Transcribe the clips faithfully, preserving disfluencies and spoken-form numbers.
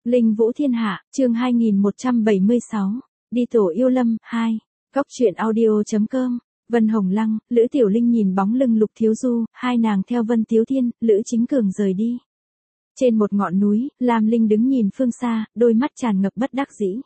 Linh Vũ Thiên Hạ, chương hai nghìn một trăm bảy mươi sáu, đi tổ yêu lâm, hai, góc truyện audio.com, Vân Hồng Lăng, Lữ Tiểu Linh nhìn bóng lưng Lục Thiếu Du, hai nàng theo Vân Tiếu Thiên, Lữ Chính Cường rời đi. Trên một ngọn núi, Lam Linh đứng nhìn phương xa, đôi mắt tràn ngập bất đắc dĩ.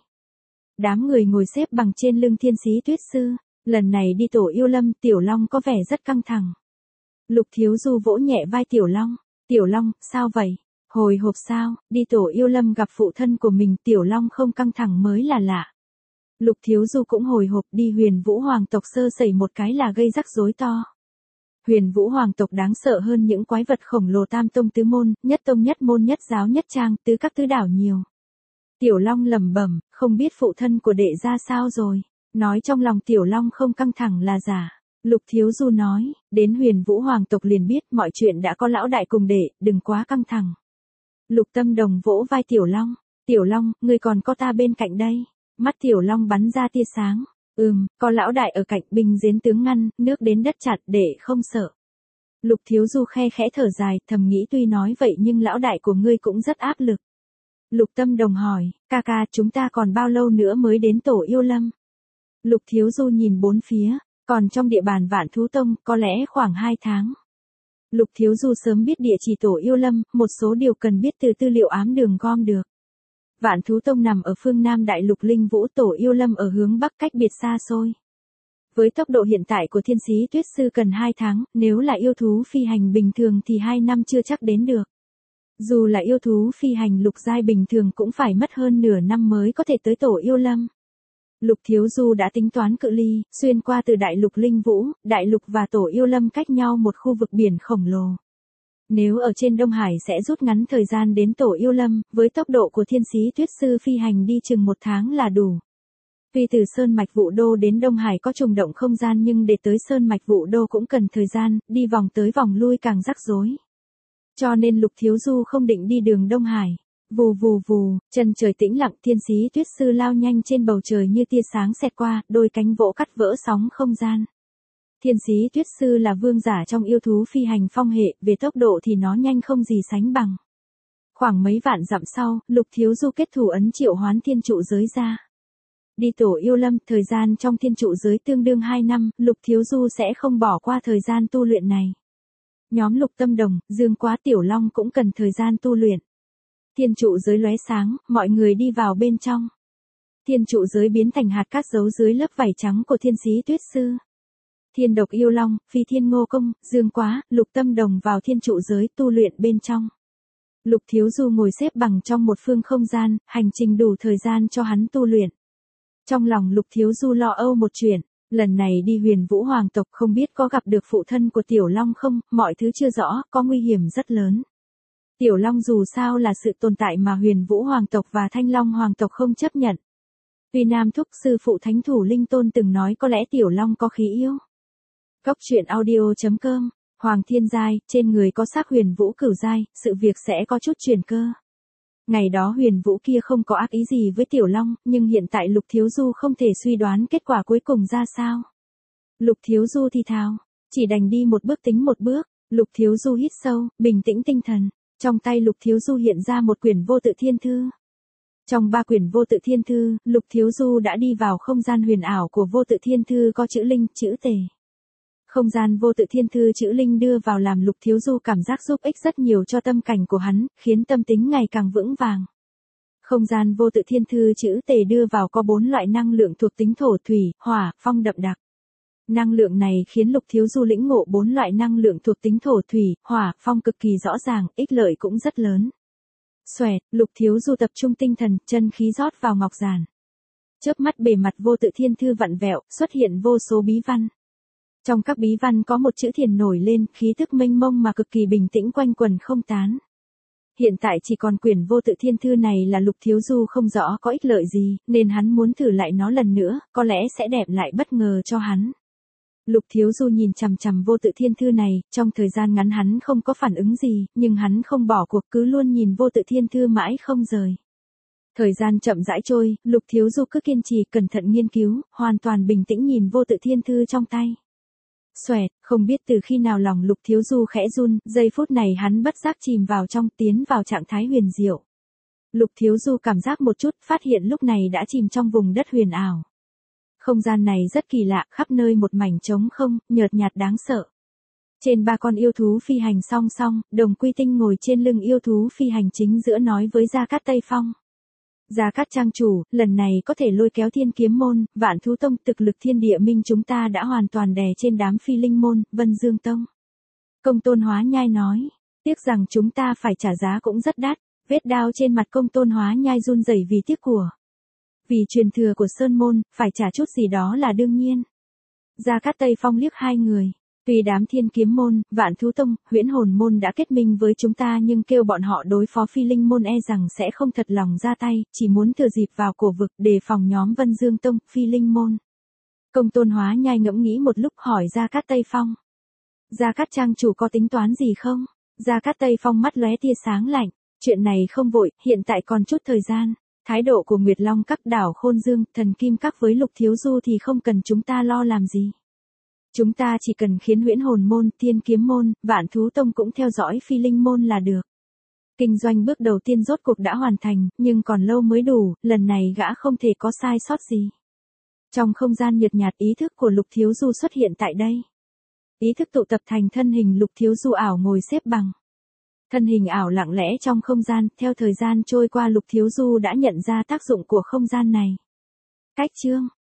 Đám người ngồi xếp bằng trên lưng Thiên Sĩ Tuyết Sư, lần này đi tổ yêu lâm, Tiểu Long có vẻ rất căng thẳng. Lục Thiếu Du vỗ nhẹ vai Tiểu Long, Tiểu Long, sao vậy? Hồi hộp sao, đi tổ yêu lâm gặp phụ thân của mình, Tiểu Long không căng thẳng mới là lạ. Lục Thiếu Du cũng hồi hộp, đi Huyền Vũ Hoàng tộc sơ sẩy một cái là gây rắc rối to. Huyền Vũ Hoàng tộc đáng sợ hơn những quái vật khổng lồ tam tông tứ môn, nhất tông nhất môn nhất giáo nhất trang, tứ các tứ đảo nhiều. Tiểu Long lẩm bẩm, không biết phụ thân của đệ ra sao rồi. Nói trong lòng Tiểu Long không căng thẳng là giả. Lục Thiếu Du nói, đến Huyền Vũ Hoàng tộc liền biết mọi chuyện đã có lão đại cùng đệ, đừng quá căng thẳng. Lục Tâm Đồng vỗ vai Tiểu Long, Tiểu Long, ngươi còn có ta bên cạnh đây. Mắt Tiểu Long bắn ra tia sáng, ừm, có lão đại ở cạnh, binh giếng tướng ngăn, nước đến đất chặn, đệ không sợ. Lục Thiếu Du khe khẽ thở dài, thầm nghĩ tuy nói vậy nhưng lão đại của ngươi cũng rất áp lực. Lục Tâm Đồng hỏi, ca ca chúng ta còn bao lâu nữa mới đến tổ yêu lâm? Lục Thiếu Du nhìn bốn phía, còn trong địa bàn Vạn Thú Tông, có lẽ khoảng hai tháng. Lục Thiếu Du sớm biết địa chỉ tổ yêu lâm, một số điều cần biết từ tư liệu ám đường gom được. Vạn Thú Tông nằm ở phương Nam Đại Lục Linh Vũ, tổ yêu lâm ở hướng Bắc cách biệt xa xôi. Với tốc độ hiện tại của Thiên Sĩ Tuyết Sư cần hai tháng, nếu là yêu thú phi hành bình thường thì hai năm chưa chắc đến được. Dù là yêu thú phi hành lục giai bình thường cũng phải mất hơn nửa năm mới có thể tới tổ yêu lâm. Lục Thiếu Du đã tính toán cự ly, xuyên qua từ Đại Lục Linh Vũ, Đại Lục và tổ yêu lâm cách nhau một khu vực biển khổng lồ. Nếu ở trên Đông Hải sẽ rút ngắn thời gian đến tổ yêu lâm, với tốc độ của Thiên Sĩ Tuyết Sư phi hành đi chừng một tháng là đủ. Vì từ Sơn Mạch Vũ Đô đến Đông Hải có trùng động không gian nhưng để tới Sơn Mạch Vũ Đô cũng cần thời gian, đi vòng tới vòng lui càng rắc rối. Cho nên Lục Thiếu Du không định đi đường Đông Hải. Vù vù vù, chân trời tĩnh lặng, Thiên Sĩ Tuyết Sư lao nhanh trên bầu trời như tia sáng xẹt qua, đôi cánh vỗ cắt vỡ sóng không gian. Thiên Sĩ Tuyết Sư là vương giả trong yêu thú phi hành phong hệ, về tốc độ thì nó nhanh không gì sánh bằng. Khoảng mấy vạn dặm sau, Lục Thiếu Du kết thủ ấn triệu hoán thiên trụ giới ra. Đi tổ yêu lâm, thời gian trong thiên trụ giới tương đương hai năm, Lục Thiếu Du sẽ không bỏ qua thời gian tu luyện này. Nhóm Lục Tâm Đồng, Dương Quá Tiểu Long cũng cần thời gian tu luyện. Thiên trụ giới lóe sáng, mọi người đi vào bên trong. Thiên trụ giới biến thành hạt cát giấu dưới lớp vảy trắng của Thiên Sĩ Tuyết Sư. Thiên Độc Yêu Long, Phi Thiên Ngô Công, Dương Quá, Lục Tâm Đồng vào thiên trụ giới tu luyện bên trong. Lục Thiếu Du ngồi xếp bằng trong một phương không gian, hành trình đủ thời gian cho hắn tu luyện. Trong lòng Lục Thiếu Du lo âu một chuyện, lần này đi Huyền Vũ Hoàng tộc không biết có gặp được phụ thân của Tiểu Long không, mọi thứ chưa rõ, có nguy hiểm rất lớn. Tiểu Long dù sao là sự tồn tại mà Huyền Vũ Hoàng tộc và Thanh Long Hoàng tộc không chấp nhận. Tuy Nam Thúc sư phụ Thánh Thủ Linh Tôn từng nói có lẽ Tiểu Long có khí yêu. Góc truyện audio.com, Hoàng Thiên Giai, trên người có xác Huyền Vũ Cửu Giai, sự việc sẽ có chút chuyển cơ. Ngày đó Huyền Vũ kia không có ác ý gì với Tiểu Long, nhưng hiện tại Lục Thiếu Du không thể suy đoán kết quả cuối cùng ra sao. Lục Thiếu Du thì thào, chỉ đành đi một bước tính một bước. Lục Thiếu Du hít sâu, bình tĩnh tinh thần. Trong tay Lục Thiếu Du hiện ra một quyển vô tự thiên thư. Trong ba quyển vô tự thiên thư, Lục Thiếu Du đã đi vào không gian huyền ảo của vô tự thiên thư có chữ linh, chữ tề. Không gian vô tự thiên thư chữ linh đưa vào làm Lục Thiếu Du cảm giác giúp ích rất nhiều cho tâm cảnh của hắn, khiến tâm tính ngày càng vững vàng. Không gian vô tự thiên thư chữ tề đưa vào có bốn loại năng lượng thuộc tính thổ thủy, hỏa, phong đậm đặc. Năng lượng này khiến Lục Thiếu Du lĩnh ngộ bốn loại năng lượng thuộc tính thổ thủy, hỏa, phong cực kỳ rõ ràng, ích lợi cũng rất lớn. Xoẹt, Lục Thiếu Du tập trung tinh thần, chân khí rót vào ngọc giản. Chớp mắt bề mặt vô tự thiên thư vặn vẹo, xuất hiện vô số bí văn. Trong các bí văn có một chữ thiền nổi lên, khí tức mênh mông mà cực kỳ bình tĩnh quanh quần không tán. Hiện tại chỉ còn quyển vô tự thiên thư này là Lục Thiếu Du không rõ có ích lợi gì, nên hắn muốn thử lại nó lần nữa, có lẽ sẽ đẹp lại bất ngờ cho hắn. Lục Thiếu Du nhìn chằm chằm vô tự thiên thư này, trong thời gian ngắn hắn không có phản ứng gì, nhưng hắn không bỏ cuộc cứ luôn nhìn vô tự thiên thư mãi không rời. Thời gian chậm rãi trôi, Lục Thiếu Du cứ kiên trì cẩn thận nghiên cứu, hoàn toàn bình tĩnh nhìn vô tự thiên thư trong tay. Xoẹt, không biết từ khi nào lòng Lục Thiếu Du khẽ run, giây phút này hắn bất giác chìm vào trong, tiến vào trạng thái huyền diệu. Lục Thiếu Du cảm giác một chút, phát hiện lúc này đã chìm trong vùng đất huyền ảo. Không gian này rất kỳ lạ, khắp nơi một mảnh trống không, nhợt nhạt đáng sợ. Trên ba con yêu thú phi hành song song, Đồng Quy Tinh ngồi trên lưng yêu thú phi hành chính giữa nói với Gia Cát Tây Phong. Gia Cát trang chủ, lần này có thể lôi kéo Thiên Kiếm môn, Vạn Thú tông, thực lực Thiên Địa Minh chúng ta đã hoàn toàn đè trên đám Phi Linh môn, Vân Dương tông. Công Tôn Hóa Nhai nói, tiếc rằng chúng ta phải trả giá cũng rất đắt. Vết đao trên mặt Công Tôn Hóa Nhai run rẩy vì tiếc của. Vì truyền thừa của Sơn môn, phải trả chút gì đó là đương nhiên. Gia Cát Tây Phong liếc hai người. Tuy đám Thiên Kiếm môn, Vạn Thú tông, Huyễn Hồn môn đã kết minh với chúng ta nhưng kêu bọn họ đối phó Phi Linh môn e rằng sẽ không thật lòng ra tay, chỉ muốn thừa dịp vào cổ vực đề phòng nhóm Vân Dương tông, Phi Linh môn. Công Tôn Hóa Nhai ngẫm nghĩ một lúc hỏi Gia Cát Tây Phong. Gia Cát trang chủ có tính toán gì không? Gia Cát Tây Phong mắt lóe tia sáng lạnh. Chuyện này không vội, hiện tại còn chút thời gian. Thái độ của Nguyệt Long các đảo Khôn Dương, Thần Kim các với Lục Thiếu Du thì không cần chúng ta lo làm gì. Chúng ta chỉ cần khiến Huyễn Hồn môn, Thiên Kiếm môn, Vạn Thú tông cũng theo dõi Phi Linh môn là được. Kinh doanh bước đầu tiên rốt cuộc đã hoàn thành, nhưng còn lâu mới đủ, lần này gã không thể có sai sót gì. Trong không gian nhợt nhạt, ý thức của Lục Thiếu Du xuất hiện tại đây. Ý thức tụ tập thành thân hình Lục Thiếu Du ảo ngồi xếp bằng. Thân hình ảo lặng lẽ trong không gian, theo thời gian trôi qua Lục Thiếu Du đã nhận ra tác dụng của không gian này. Cách chương